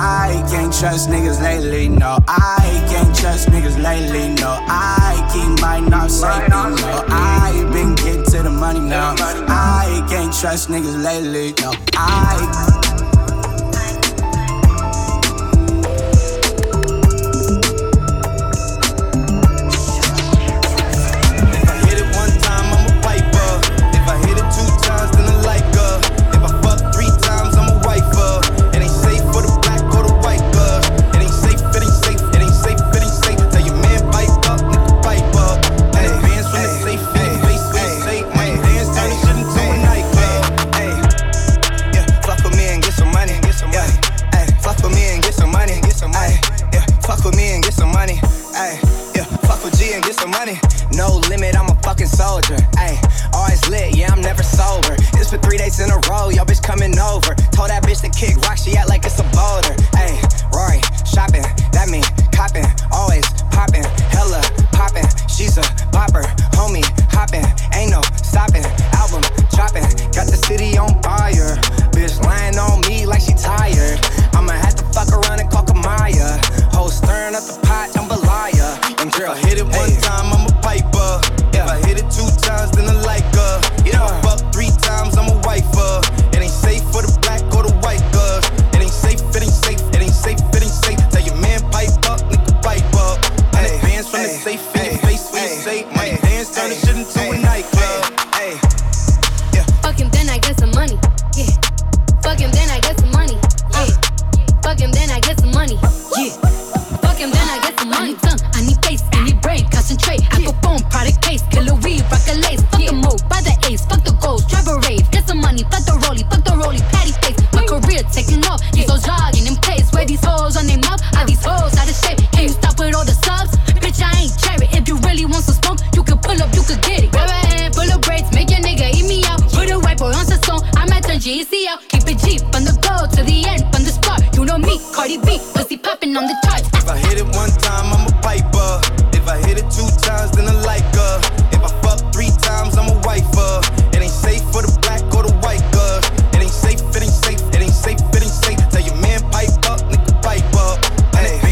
I can't trust niggas lately, no. I can't trust niggas lately, no. I keep my mouth safety, no. I been getting to the money now. I can't trust niggas lately, no. I in a row, yo bitch coming over. Told that bitch to kick rock, she act like it's a boulder. Ayy, Rory, shopping, that mean copping, always popping, hella popping. She's a bopper, homie, hopping, ain't no stopping. Album dropping, got the city on fire. Bitch lying on me like she tired. I'ma have to fuck around and call Kamaya. Ho stirring up the pot, jambalaya. And girl, if I hit it one ay. time, I'm a piper. Yeah. If I hit it two times, then I like her. Yeah. If I fuck three times, I'm a wifer. It ain't safe for the black or the white girls. It ain't safe, it ain't safe, it ain't safe, it ain't safe. Tell your man pipe up, nigga pipe up. And the bands from the safe in your face when you say money dance, turn the shit into a nightclub. Yeah. Fuck him, then I get some money. Yeah. Fuck him, then I get some money. Yeah. Fuck him, then I get some money. Yeah. Fuck him, then I get some money. Tongue, I need face, I need brain, concentrate. I go phone, product case, killer weed, rock a lace. Fuck the mode, buy the ace, fuck the goals, drive a rave, get some money, fuck the rollie, fuck the rollie, patty face. My career taking off, these hoes jogging in place. Where these hoes on their mouth, are these hoes out of shape? Can you stop with all the subs? Bitch, I ain't cherry. If you really want some smoke, you can pull up, you can get it. Grab a hand, full of braids, make your nigga eat me out. Put a white boy on the song, I might turn G E C out. Keep it G from the go to the end, from the start. You know me, Cardi B, pussy popping on the charts. If I hit it one time, I'm a piper. If I hit it two times, then I like her. If I fuck three times, I'm a wifer. It ain't safe for the black or the white girls. It ain't safe, it ain't safe, it ain't safe, it ain't safe. Tell your man pipe up, nigga pipe up. And the bands from the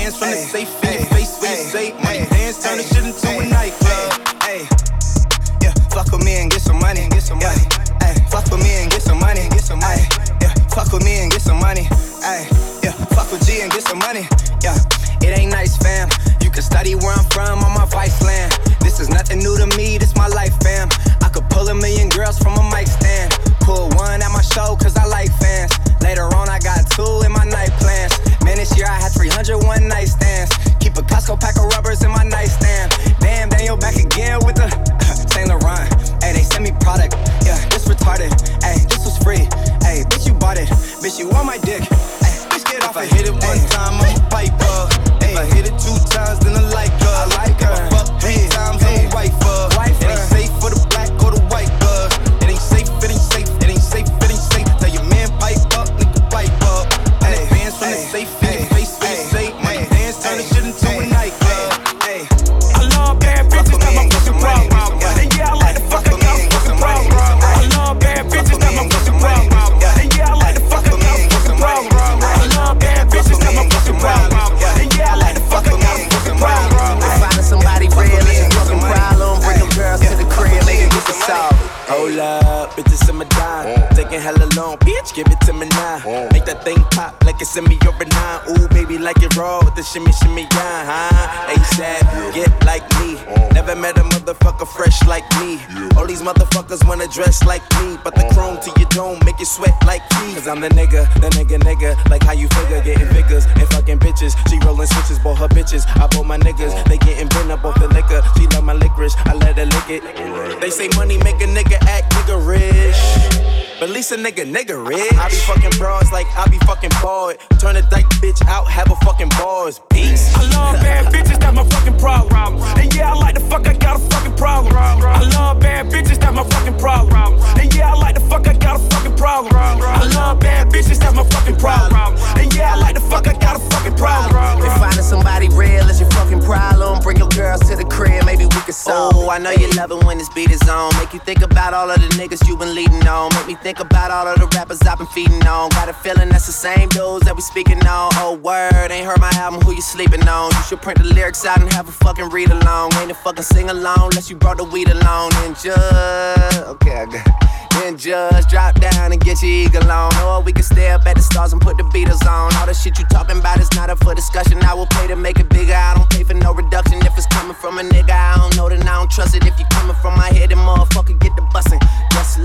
safe in your face when you say money dance, turn the shit into a nightclub. Hey, yeah, fuck with me and get some money, get some money. Hey, fuck with me and get some money, get some money. Yeah, fuck with me and get some money. Hey, yeah, fuck with G and get some money. Yeah, it ain't nice, fam. You can study where I'm from on my vice land. This is nothing new to me, this my life, fam. I could pull a million girls from a mic stand. Pull one at my show cause I like fans. Later on I got two in my night plans. Man, this year I had three hundred one night stands. Keep a Costco pack of rubbers in my nightstand. Damn, Daniel back again with the Saint Laurent. Hey, they send me product. Yeah, this retarded. Hey, this was free. Hey, bitch, you bought it. Bitch, you on my dick. Hey, bitch, get off If I it. hit it one Ay. time, I'm a piper. If I hit it two times, then I like her. I like her. If I fuck three Hey, times, hey. I'm a wifer. Wife It ain't her. safe for the black or the white bug. It ain't safe, it ain't safe, it ain't safe, it ain't safe. Tell your man pipe up, nigga pipe up. And Hey, it bands from the hey, safe in your face when you hey, say money hey, dance, turn the hey, shit into a hey, nightclub. Hey, I love bad bitches, that's my fucking problem. And yeah, I like the fuck, I got a fucking problem. I love bad bitches, that's my fucking problem. And yeah, I like the fuck, I got a fucking problem. I love bad bitches, that's my fucking problem. And yeah, I like the fuck, I got a fucking problem. finding somebody real is a fucking problem. Bring them girls to the crib, make it get the solve. Hold up, bitches in my dime. Taking hella long, bitch, give it to me now. Make that thing pop like it's in me over nine. Ooh, baby, like it raw with the shimmy, shimmy, yeah, huh? ASAP, get like me. Never met a motherfucker fresh like me. All these motherfuckers wanna dress like me, but the chrome to your dome make you sweat like me. Cause I'm the nigga, the nigga, nigga. Like how you figure, getting figures and fucking bitches. She rolling switches, bought her bitches. I bought my niggas, they getting bent up off the liquor. She love my licorice, I let her lick it. They say money make a nigga act nigga rich, but at least a nigga nigga rich. I be fucking bras like I be fucking bored. Turn a dyke bitch out, have a fucking bars. Peace. I love bad bitches, that's my fucking problem. And yeah, I like the fuck, I got a fucking problem. I love bad bitches, that's my fucking problem. And yeah, I like the fuck, I got a fucking problem. I love bad bitches, that's my fucking problem. And yeah, I like the fuck, I got a fucking problem. If finding somebody real is your fucking problem, bring your girls to the crib, maybe we can solve. Oh, I know you love it when this beat is on. Make you think about all of the niggas you been leading on. Make me think about all of the rappers I've been feeding on. Got a feeling that's the same dudes that we speaking on. Oh, word, ain't heard my album, who you sleeping on? You should print the lyrics out and have a fucking read along. Ain't a fucking sing along unless you brought the weed along. And just, okay, I got it. Then just drop down and get your eagle on. Or we can stay up at the stars and put the Beatles on. All the shit you talking about is not up for discussion. I will pay to make it bigger. I don't pay for no reduction. If it's coming from a nigga I don't know, then I don't trust it. If you coming from my head, then motherfucker get the bussin'. Yes,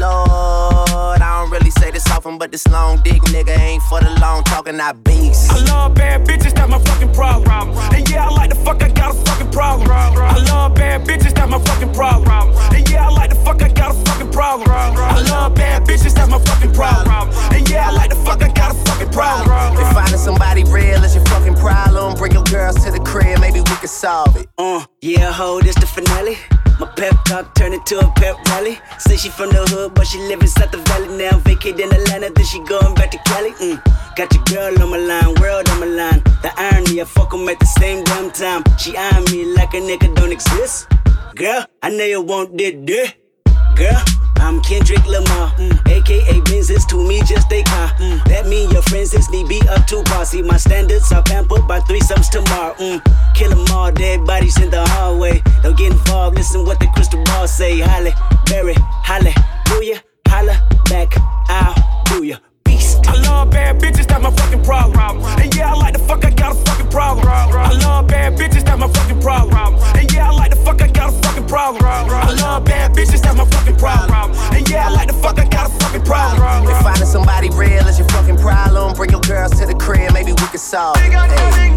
Lord. I don't really say this often, but this long dick nigga ain't for the long talking, I beast. I love bad bitches, that's my fucking problem. And yeah, I like the fuck, I got a fucking problem. I love bad bitches, that's my fucking problem. And yeah, I like the fuck, I got a fucking problem. I love bad bitches, that's my fucking problem. And yeah, I like the fuck, I got a fucking problem. If finding somebody real is your fucking problem, bring your girls to the crib, maybe we can solve it. Uh, yeah, ho, this the finale. My pep talk turned into a pep rally. Say she from the hood, but she live inside the valley now. Vacate in Atlanta, then she going back to Cali. Mm. Got your girl on my line, world on my line. The irony, I fuck 'em at the same damn time. She eyeing me like a nigga don't exist. Girl, I know you want this, this. Girl, I'm Kendrick Lamar, mm. A K A Benzes, to me just a car. Mm. That mean your friends is need be up to par. See my standards are pampered by threesomes tomorrow. Mm. Kill them all, dead bodies in the hallway. Don't get involved, listen what the crystal ball say. Holly, Berry, hallelujah, holla back, I'll do ya. I love bad bitches, that's my fucking problem. And yeah, I like the fuck, I got a fucking problem. I love bad bitches, that's my fucking problem. And yeah, I like the fuck, I got a fucking problem. I love bad bitches, that's my fucking problem. And yeah, I like the fuck, I got a fucking problem. If finding somebody real is your fucking problem, bring your girls to the crib, maybe we can solve it. Hey.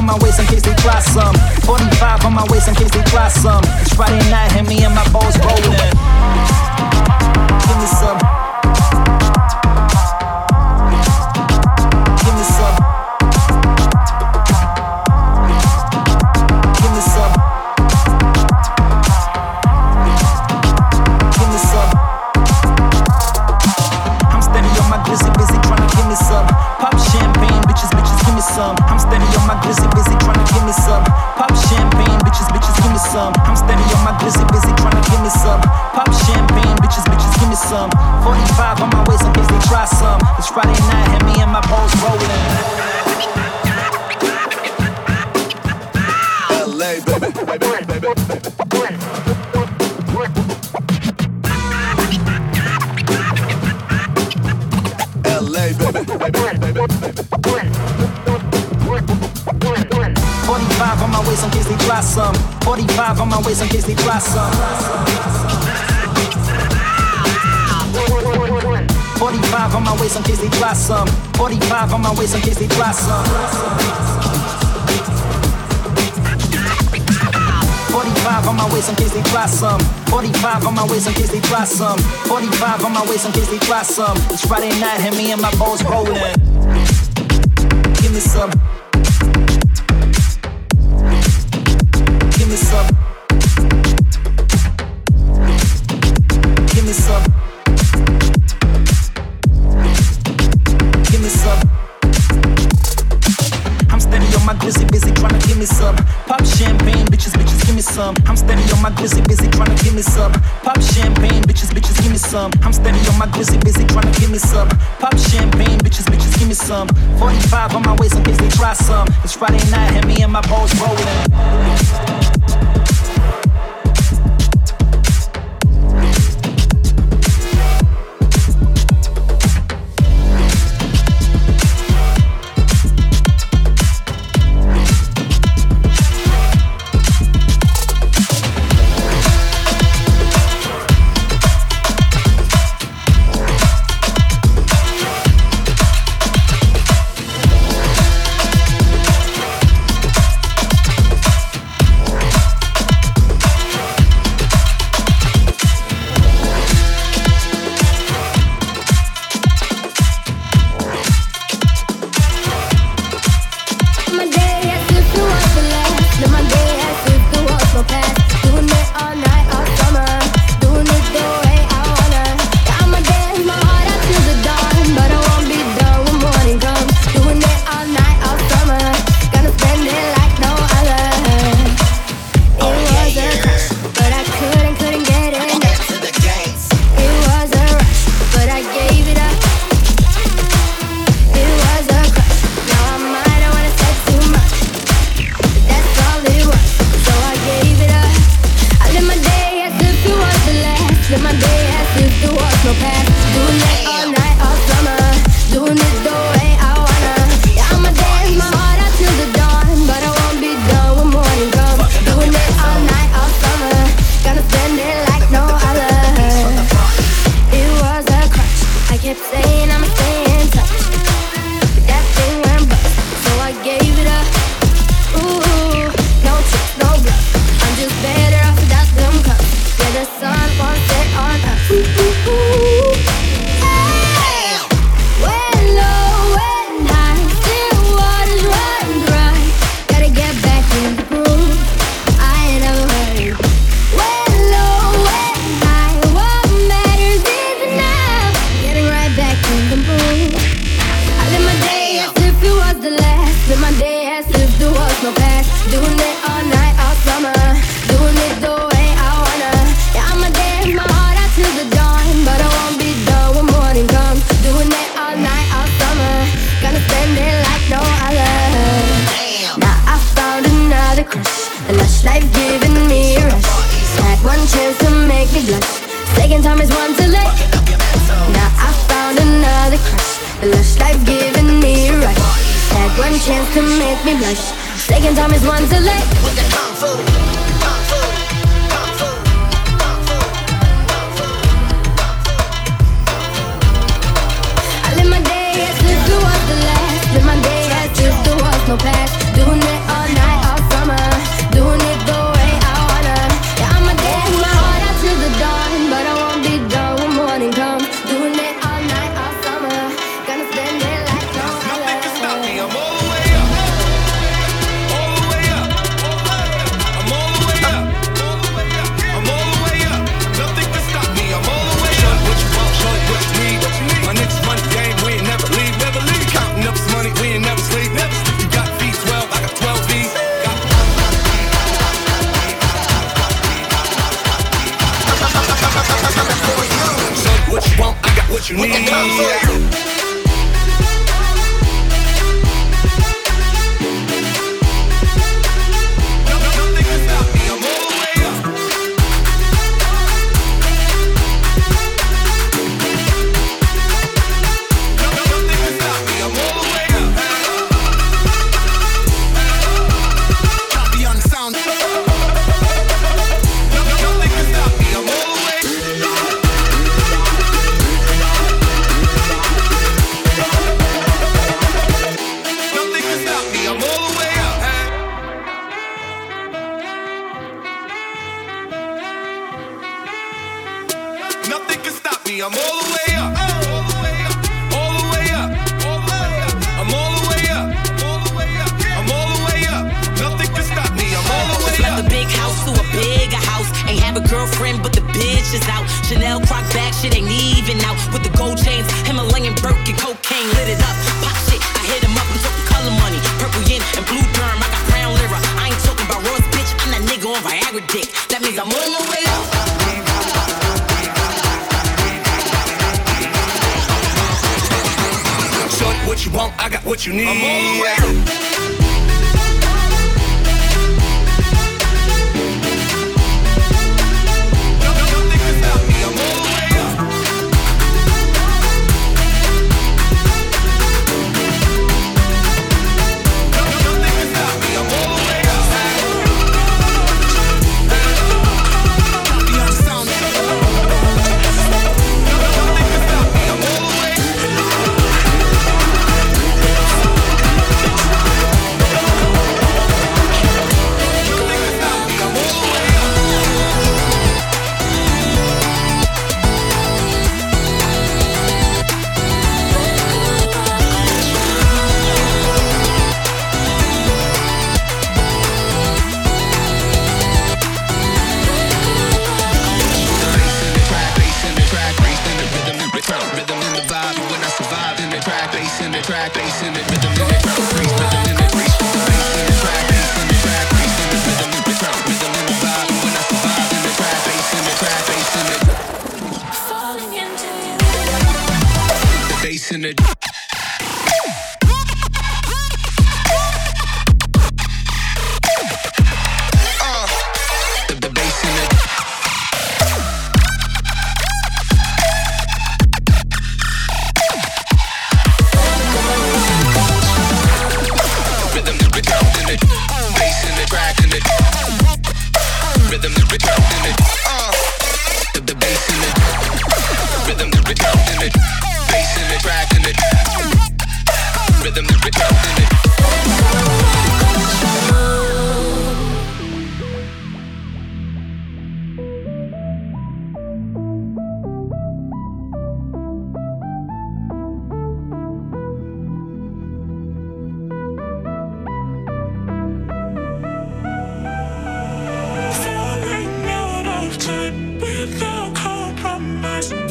on my waist in case they try some. forty-five on my waist in case they try some. It's Friday night and me and my balls rolling. Give me some. Give me some. Give me some. Give me some. I'm steady on my glizzy, busy trying to give me some. Pop champagne, bitches, bitches, give me some. I'm steady on my glizzy, busy trying to give me some. Pop champagne, bitches, bitches, give me some. I'm steady on my glizzy, busy trying to give me some. Pop champagne, bitches, bitches, give me some. forty-five on my waist in case they try some. It's Friday night and me and my balls rolling. L A, baby, baby, baby, baby. L A, baby, baby, baby, baby. forty-five on my waist in case they try some. forty-five on my waist in case they try some. forty-five on my waist in case they try some. forty-five on my waist in case they try some. forty-five on my waist in case they try some. forty-five on my waist in case they try some. forty-five on my waist in case they try some. It's Friday night and me and my balls rolling. Give me some. Give me some. Give me some. Give me some. I'm steady on my glizzy, busy trying to give me some. Pop champagne, bitches, bitches, give me some. I'm steady on my glizzy, busy trying to give me some. Pop champagne, bitches, bitches, give me some. I'm steady on my glizzy, busy trying to give me some. Pop champagne, bitches, bitches, give me some. forty-five on my waist in case they try some. It's Friday night and me and my balls rolling. Second time is one too late. Now I found another crush. The lush life giving me a rush. Had one chance to make me blush. Second time is one too late. With the kung fu, kung fu, kung fu, kung fu, kung fu. I live my day as if it was the last. Live my day as if there was no past. Doing it all what you need. What you need. I'm all the way up.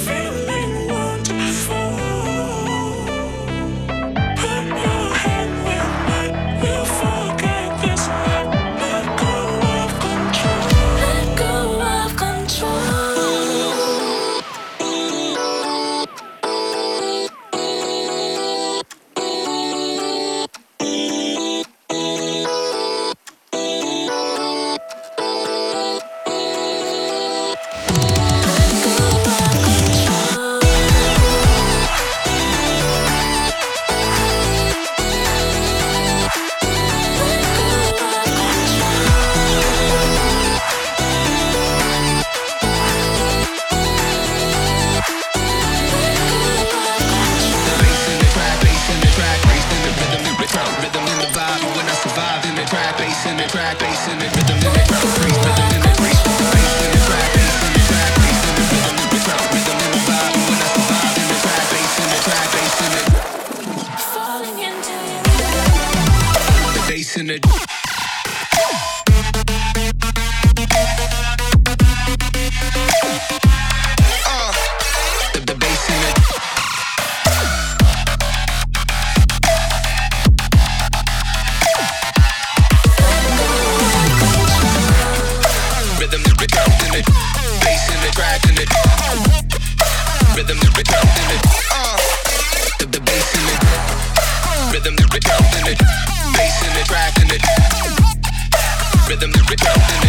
Feeling wonderful. Put your hand rhythm, rhythm.